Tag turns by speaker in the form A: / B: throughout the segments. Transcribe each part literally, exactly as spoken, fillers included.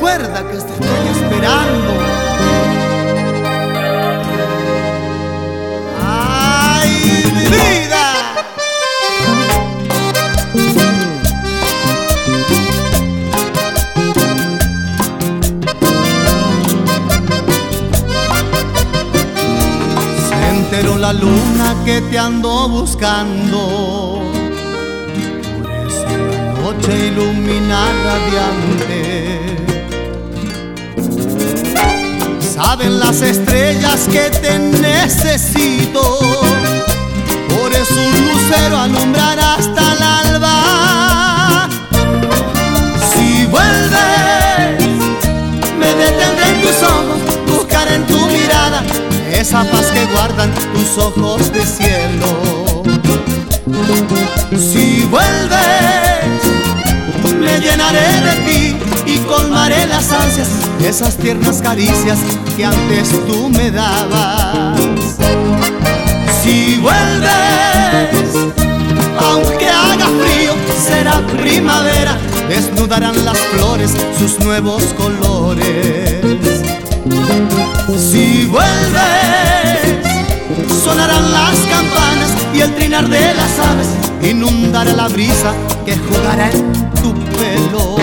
A: recuerda que te estoy esperando. ¡Ay, mi vida! Se enteró la luna que te ando buscando, noche ilumina radiante. Saben las estrellas que te necesito, por eso un lucero alumbrará hasta el alba. Si vuelves, me detendré en tus ojos, buscaré en tu mirada esa paz que guardan tus ojos de cielo. Si vuelves, me llenaré de ti y colmaré las ansias, esas tiernas caricias que antes tú me dabas. Si vuelves, aunque haga frío, será primavera, desnudarán las flores sus nuevos colores. Si vuelves, sonarán las campanas y el trinar de las aves inundará la brisa que jugará en tu pelo.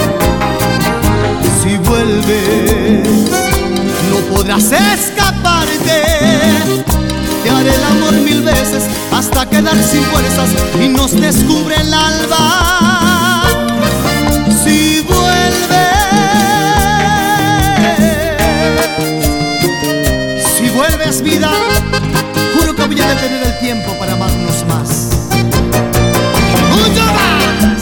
A: Si vuelves, no podrás escaparte. Te haré el amor mil veces hasta quedar sin fuerzas y nos descubre el alba. Si vuelves, si vuelves vida, juro que voy a detener el tiempo para amarnos más. ¡Mucho más!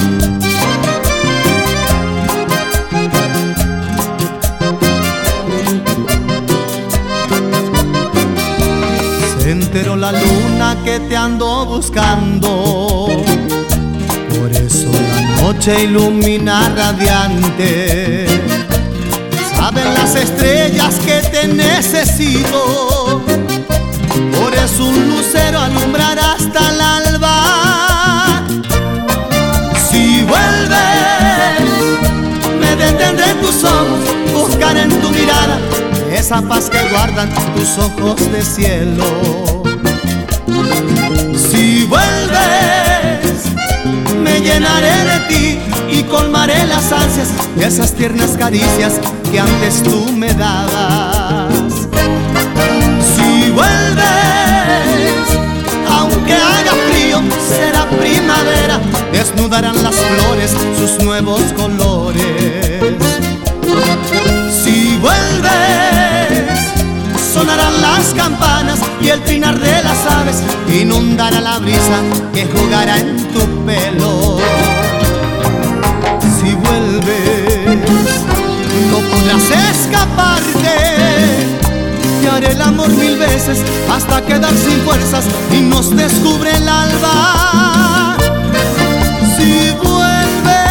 A: Se enteró la luna que te ando buscando, por eso la noche ilumina radiante. Saben las estrellas que te necesito, por eso un lucero alumbrará hasta el alba. Si vuelves, me detendré en tus ojos, buscaré en tu mirada esa paz que guardan tus ojos de cielo. Si vuelves, me llenaré de ti y colmaré las ansias, esas tiernas caricias que antes tú me dabas. Si vuelves, aunque haga frío, será primavera, desnudarán las flores sus nuevos colores. Si vuelves, sonarán las campanas y el trinar de las aves inundará la brisa que jugará en tu pelo. Si vuelves, no podrás escaparte. Te haré el amor mil veces hasta quedar sin fuerzas y nos descubre el alba. Si vuelves,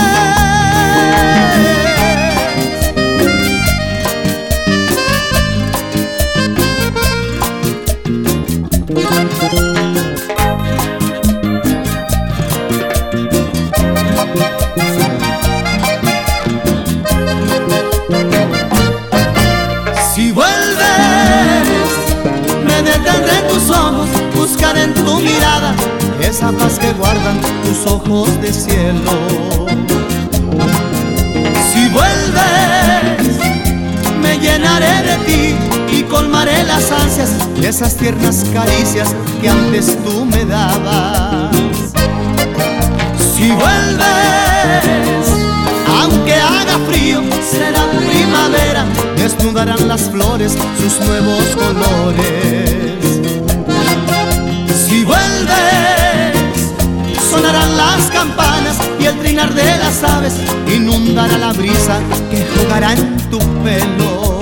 A: si vuelves, me detendré en tus ojos, buscaré en tu mirada esa paz que guardan tus ojos de cielo. Si vuelves, me llenaré de ti y colmaré las ansias de esas tiernas caricias que antes tú me dabas. Si vuelves, aunque haga frío, será primavera, desnudarán las flores sus nuevos colores. Si vuelves, sonarán las campanas y el trinar de las aves inundará la brisa que jugará en tu pelo.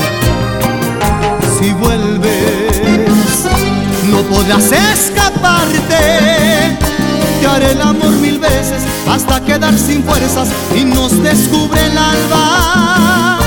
A: Si vuelves, no podrás escaparte. Te haré el amor mil veces hasta quedar sin fuerzas y nos descubre el alba.